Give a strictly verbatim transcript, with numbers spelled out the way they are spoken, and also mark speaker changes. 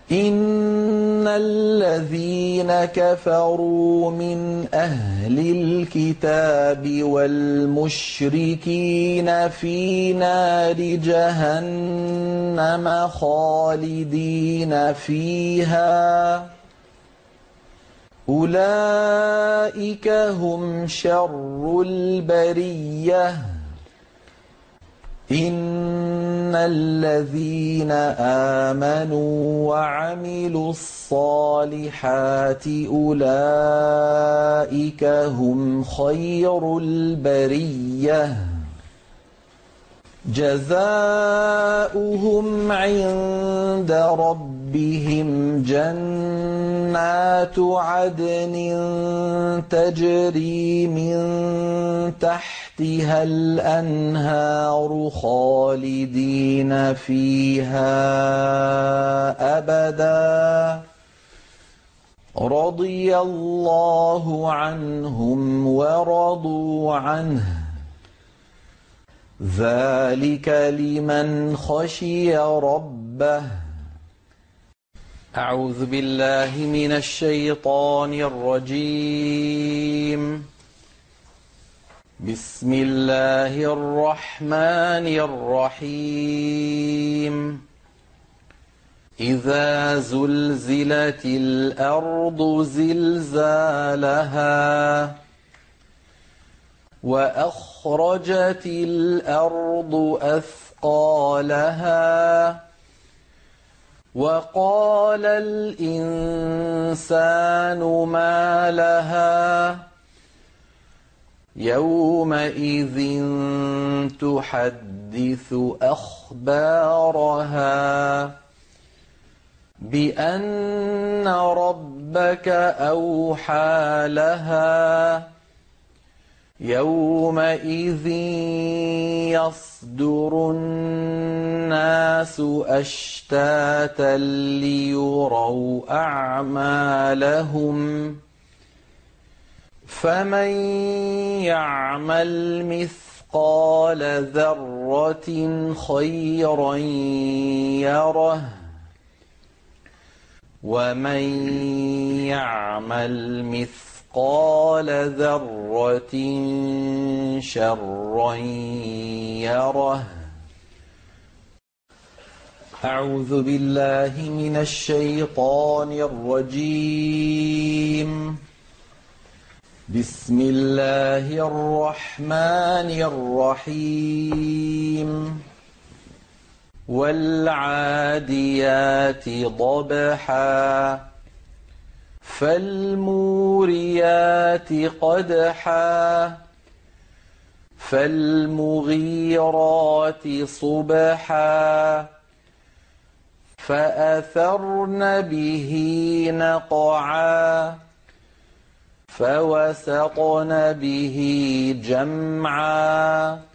Speaker 1: إن الذين كفروا من أهل الكتاب والمشركين في نار جهنم خالدين فيها أولئك هم شر البرية إن الذين آمنوا وعملوا الصالحات أولئك هم خير البرية جزاؤهم عند ربهم جنات عدن تجري من تحتها الأنهار خالدين فيها أبدا رضي الله عنهم ورضوا عنه ذلك لمن خشي ربه. أعوذ بالله من الشيطان الرجيم. بسم الله الرحمن الرحيم. إذا زلزلت الأرض زلزالها وأخرجت الأرض أثقالها وقال الإنسان ما لها يومئذ تحدث أخبارها بأن ربك أوحى لها يومئذ يصدر الناس أشتاتا ليروا أعمالهم فمن يعمل مثقال ذرة خيرا يره ومن يعمل مثقال قال ذرة شرا يره. أعوذ بالله من الشيطان الرجيم. بسم الله الرحمن الرحيم. والعاديات ضبحا فالموريات قدحا فالمغيرات صبحا فأثرن به نقعا فوسطن به جمعا